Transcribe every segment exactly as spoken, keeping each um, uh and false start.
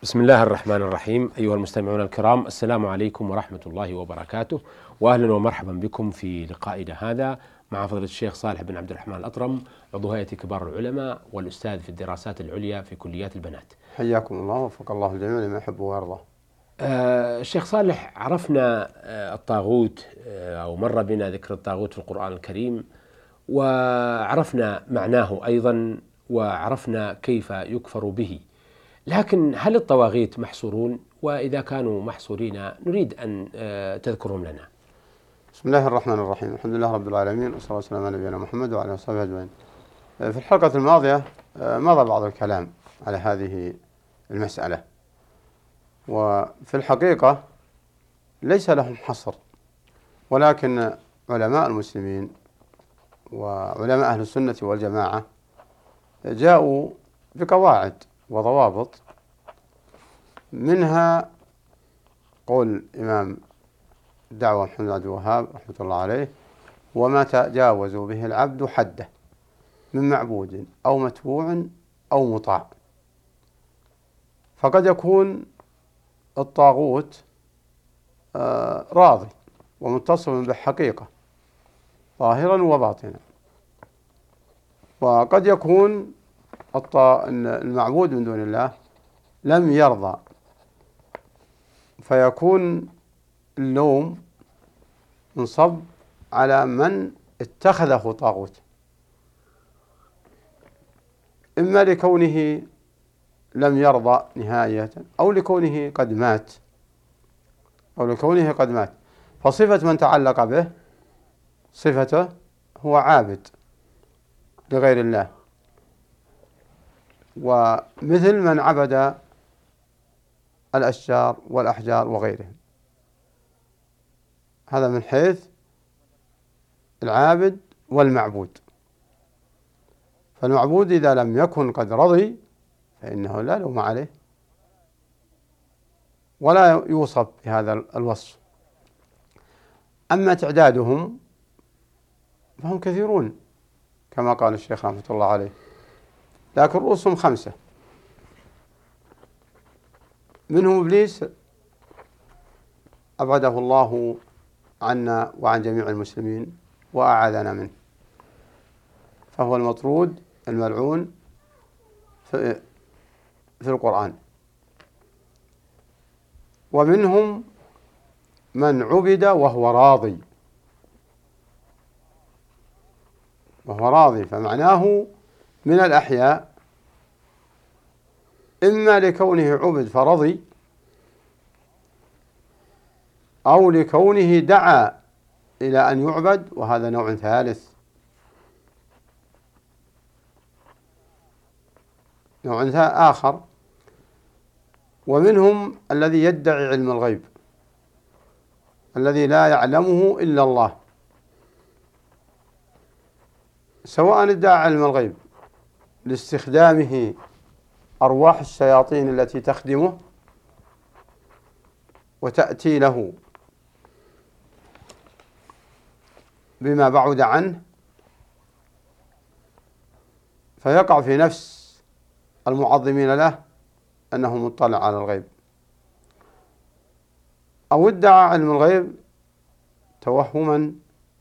بسم الله الرحمن الرحيم. أيها المستمعون الكرام، السلام عليكم ورحمة الله وبركاته، وأهلا ومرحبا بكم في لقائنا هذا مع فضيلة الشيخ صالح بن عبد الرحمن الأطرم، عضو هيئة كبار العلماء والأستاذ في الدراسات العليا في كليات البنات. حياكم الله ووفق الله الجميع لما يحب ويرضى. آه الشيخ صالح، عرفنا آه الطاغوت آه أو مر بنا ذكر الطاغوت في القرآن الكريم، وعرفنا معناه أيضا، وعرفنا كيف يكفر به. لكن هل الطواغيت محصورون؟ وإذا كانوا محصورين نريد أن تذكرهم لنا. بسم الله الرحمن الرحيم، الحمد لله رب العالمين، والصلاة والسلام على نبينا محمد وعلى آله وصحبه أجمعين. في الحلقة الماضية مضى بعض الكلام على هذه المسألة، وفي الحقيقة ليس لهم حصر، ولكن علماء المسلمين وعلماء أهل السنة والجماعة جاءوا بقواعد وضوابط، منها قول إمام الدعوة محمد بن عبد الوهاب رحمة الله عليه: وما تجاوز به العبد حده من معبود أو متبوع أو مطاع. فقد يكون الطاغوت راضي ومتصف بالحقيقة ظاهرا وباطنا، وقد يكون المعبود من دون الله لم يرضى، فيكون اللوم منصب على من اتخذه طاغوت، إما لكونه لم يرضى نهاية أو لكونه قد مات أو لكونه قد مات فصفة من تعلق به صفته هو عابد لغير الله، ومثل من عبد الأشجار والأحجار وغيرهم. هذا من حيث العابد والمعبود. فالمعبود إذا لم يكن قد رضي فإنه لا لوم عليه ولا يوصف بهذا الوصف. أما تعدادهم فهم كثيرون كما قال الشيخ رحمة الله عليه، لكن رؤوسهم خمسة، منهم إبليس أبعده الله عنا وعن جميع المسلمين وأعاذنا منه، فهو المطرود الملعون في, في القرآن. ومنهم من عبد وهو راضي وهو راضي فمعناه من الأحياء، إما لكونه عبد فرضي أو لكونه دعا إلى أن يعبد، وهذا نوع ثالث نوع آخر. ومنهم الذي يدعي علم الغيب الذي لا يعلمه إلا الله، سواء ادعى علم الغيب لاستخدامه أرواح الشياطين التي تخدمه وتأتي له بما بعد عنه فيقع في نفس المعظمين له أنه مطلع على الغيب، أو ادعى علم الغيب توهما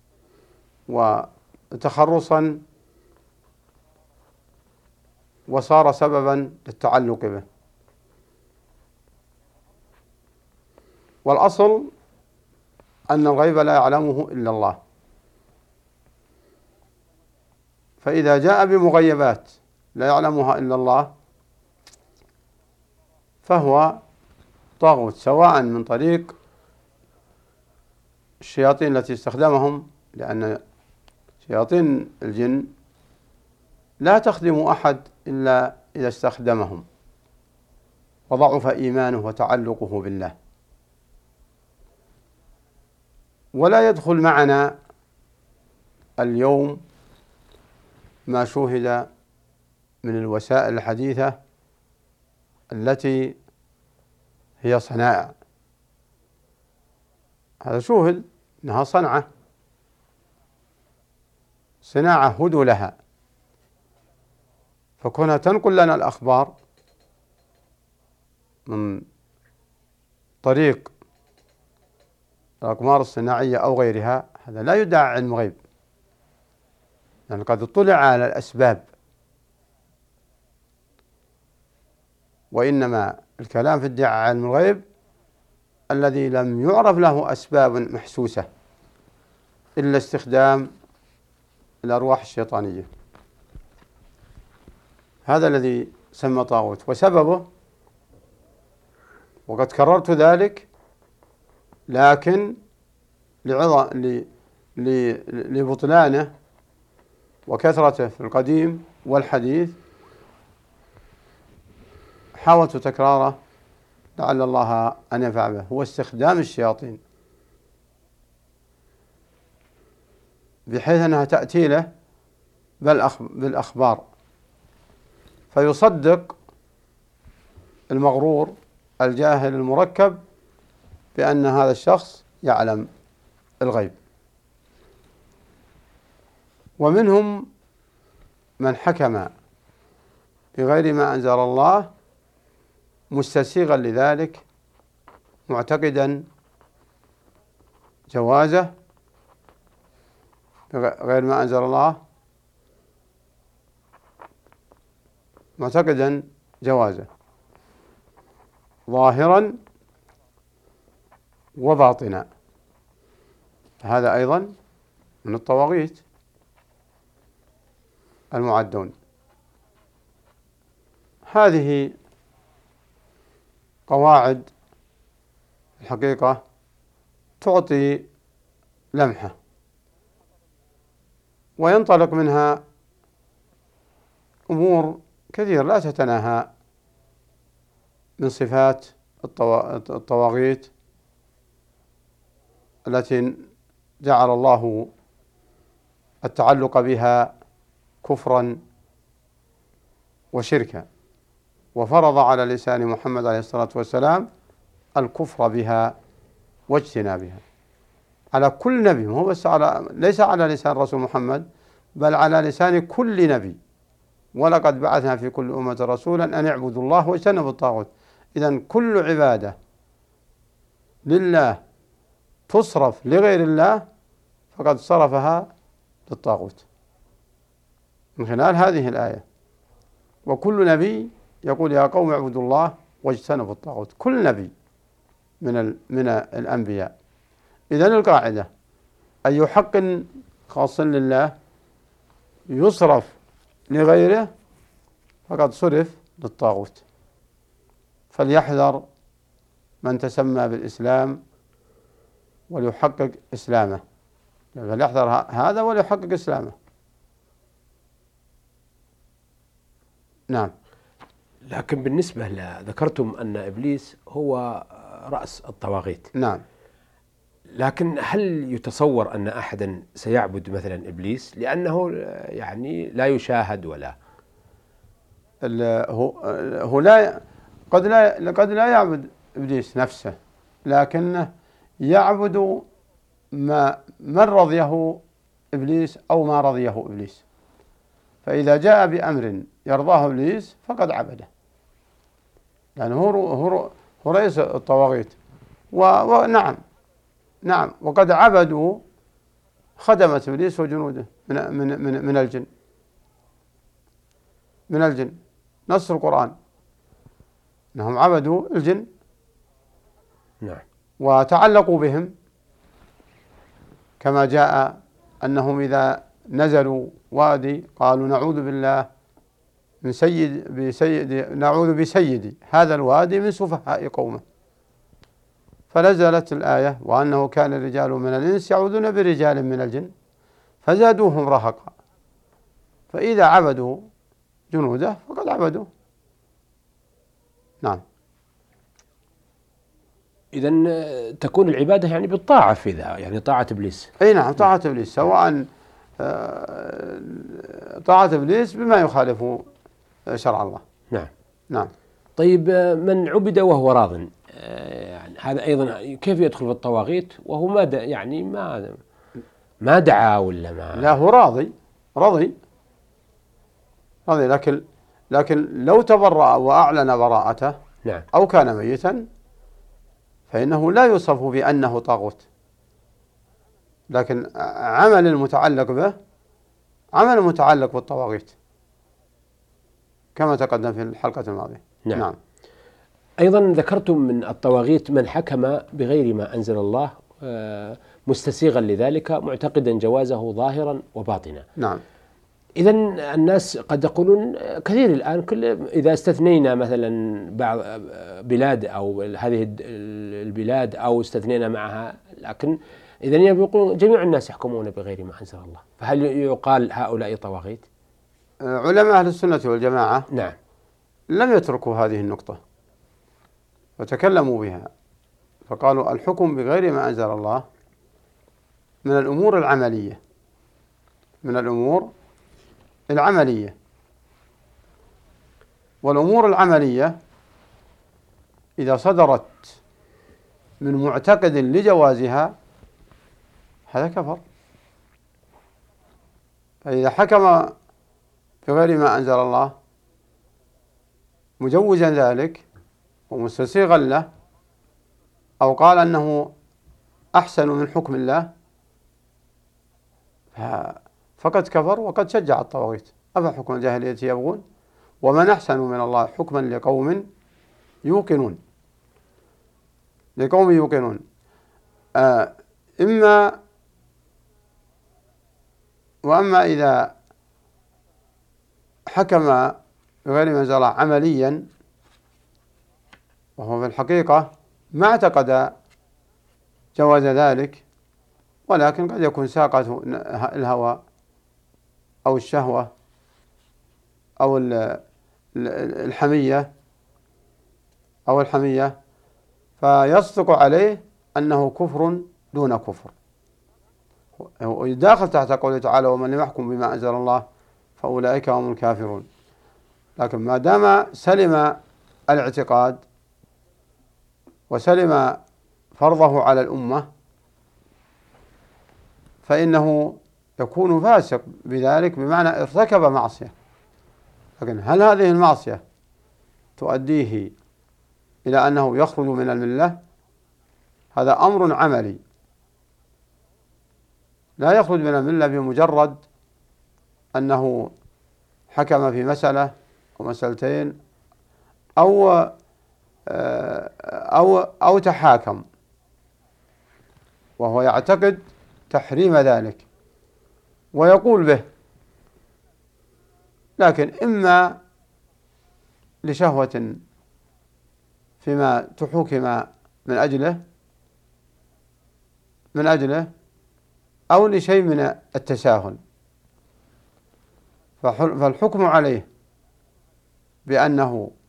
وتخرصا وصار سببا للتعلق به. والأصل أن الغيب لا يعلمه إلا الله، فإذا جاء بمغيبات لا يعلمها إلا الله فهو طاغوت، سواء من طريق الشياطين التي استخدمهم، لأن شياطين الجن لا تخدم أحد إلا إذا استخدمهم وضعف إيمانه وتعلقه بالله. ولا يدخل معنا اليوم ما شوهد من الوسائل الحديثة التي هي صنائع، هذا شوهد أنها صنعة صناعة هدوا لها، فكونها تنقل لنا الأخبار من طريق الأقمار الصناعية أو غيرها، هذا لا يدعى علم غيب، يعني قد اطلع على الأسباب، وإنما الكلام في ادعاء علم الغيب الذي لم يعرف له أسباب محسوسة إلا استخدام الأرواح الشيطانية، هذا الذي سمى طاغوت. وسببه، وقد كررت ذلك، لكن لعظم لبطلانه وكثرته في القديم والحديث حاولت تكراره لعل الله أن ينفع به. هو استخدام الشياطين بحيث أنها تأتي له بالأخبار فيصدق المغرور الجاهل المركب بأن هذا الشخص يعلم الغيب. ومنهم من حكم بغير ما أنزل الله مستسيغا لذلك، معتقدا جوازه غير ما أنزل الله، معتقدا جوازه ظاهرا وباطنا، هذا أيضا من الطواغيت المعدون. هذه قواعد الحقيقة تعطي لمحة، وينطلق منها أمور كثيرة لا تتناهى من صفات الطواغيت التي جعل الله التعلق بها كفرا وشركا، وفرض على لسان محمد عليه الصلاة والسلام الكفر بها واجتنابها على كل نبي، هو بس على ليس على لسان رسول محمد بل على لسان كل نبي. ولقد بعثنا في كل أمة رسولا أن اعبدوا الله واجتنبوا الطاغوت. إذن كل عبادة لله تصرف لغير الله فقد صرفها للطاغوت من خلال هذه الآية. وكل نبي يقول يا قوم اعبدوا الله واجتنبوا الطاغوت، كل نبي من من الأنبياء. إذن القاعدة أي حق خاص لله يصرف لغيره فقد صرف للطاغوت. فليحذر من تسمى بالإسلام وليحقق إسلامه، فليحذر هذا وليحقق إسلامه. نعم. لكن بالنسبة ل ذكرتم أن إبليس هو رأس الطواغيت. نعم. لكن هل يتصور أن أحدا سيعبد مثلا إبليس لأنه يعني لا يشاهد ولا هو هو لا قد لا قد لا يعبد إبليس نفسه، لكنه يعبد ما من رضيه إبليس أو ما رضيه إبليس، فإذا جاء بأمر يرضاه إبليس فقد عبده، يعني هو هو هو رئيس الطواغيت. ونعم نعم وقد عبدوا خدمة إبليس وجنوده من من من من الجن من الجن نص القرآن أنهم عبدوا الجن. نعم. وتعلقوا بهم، كما جاء أنهم إذا نزلوا وادي قالوا نعوذ بالله من سيد بسيد نعوذ بسيدي هذا الوادي من سفهاء قومه، فنزلت الآية وأنه كان رجال من الإنس يعوذون برجال من الجن فزادوهم رهقا. فإذا عبدوا جنوده فقد عبدوا. نعم. إذن تكون العبادة يعني بالطاعة في ذا، يعني طاعة إبليس. أي نعم، طاعة إبليس، سواء طاعة إبليس بما يخالف شرع الله. نعم. نعم. طيب من عبد وهو راض، يعني هذا أيضا كيف يدخل في الطواغيت وهو ما يعني ما ما دعا ولا ما؟ لا، هو راضي رضي رضي لكن لكن لو تبرأ وأعلن براءته نعم. أو كان ميتا فإنه لا يوصف بأنه طاغوت، لكن عمل المتعلق به عمل متعلق بالطواغيت كما تقدم في الحلقة الماضية. نعم. نعم. أيضا ذكرتم من الطواغيت من حكم بغير ما أنزل الله مستسيغا لذلك معتقدا جوازه ظاهرا وباطنا. نعم. إذن الناس قد يقولون كثير الآن كل إذا استثنينا مثلا بعض بلاد أو هذه البلاد أو استثنينا معها، لكن إذن يقولون جميع الناس يحكمون بغير ما أنزل الله، فهل يقال هؤلاء طواغيت؟ علماء أهل السنة والجماعة نعم لم يتركوا هذه النقطة وتكلموا بها، فقالوا الحكم بغير ما أنزل الله من الأمور العملية من الأمور العملية والأمور العملية إذا صدرت من معتقد لجوازها هذا كفر. فإذا حكم بغير ما أنزل الله مجوزا ذلك ومستسيغا له أو قال أنه أحسن من حكم الله فقد كفر وقد شجع الطواغيت. أفحكم الجاهلية يبغون ومن أحسن من الله حكما لقوم يوقنون لقوم يوقنون آه إما وأما إذا حكم بغير ما أنزل الله عمليا وهو في الحقيقة ما اعتقد جواز ذلك، ولكن قد يكون ساقته الهوى أو الشهوة أو الحمية أو الحمية فيصدق عليه أنه كفر دون كفر، ويداخل تحت قوله تعالى ومن لم يحكم بما أنزل الله فأولئك هم الكافرون. لكن ما دام سلم الاعتقاد وسلم فرضه على الأمة فإنه يكون فاسق بذلك، بمعنى ارتكب معصية. لكن هل هذه المعصية تؤديه إلى أنه يخرج من الملة؟ هذا أمر عملي، لا يخرج من الملة بمجرد أنه حكم في مسألة أو مسألتين أو أو أو تحاكم وهو يعتقد تحريم ذلك ويقول به، لكن إما لشهوة فيما تحوكم من أجله من أجله أو لشيء من التساهل، فالحكم عليه بأنه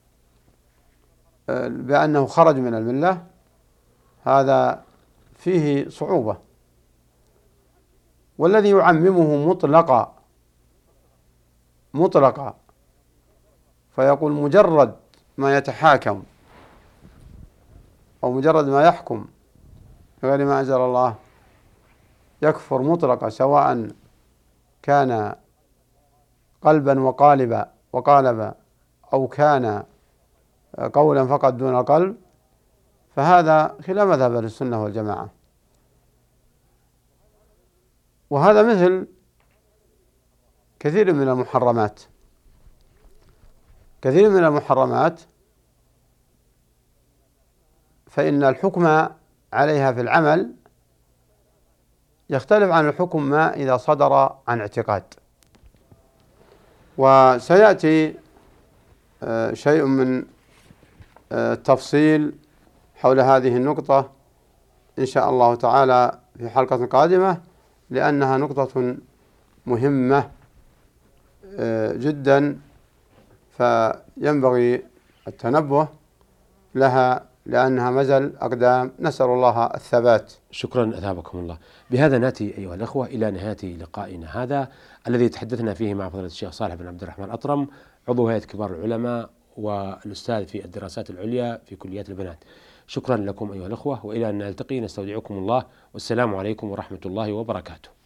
بأنه خرج من الملة هذا فيه صعوبة. والذي يعممه مطلقا مطلقا فيقول مجرد ما يتحاكم أو مجرد ما يحكم بغير ما أنزل الله يكفر مطلقا، سواء كان قلبا وقالبا وقالبا أو كان قولا فقط دون قلب، فهذا خلاف مذهب أهل السنة والجماعة. وهذا مثل كثير من المحرمات كثير من المحرمات فإن الحكم عليها في العمل يختلف عن الحكم ما إذا صدر عن اعتقاد. وسيأتي شيء من التفصيل حول هذه النقطة إن شاء الله تعالى في حلقة قادمة، لأنها نقطة مهمة جدا فينبغي التنبه لها لأنها مزل أقدام، نسأل الله الثبات. شكرا أثابكم الله. بهذا نأتي أيها الأخوة إلى نهاية لقائنا هذا الذي تحدثنا فيه مع فضيلة الشيخ صالح بن عبد الرحمن الأطرم، عضو هيئة كبار العلماء والأستاذ في الدراسات العليا في كليات البنات. شكرا لكم أيها الأخوة، وإلى أن نلتقي نستودعكم الله، والسلام عليكم ورحمة الله وبركاته.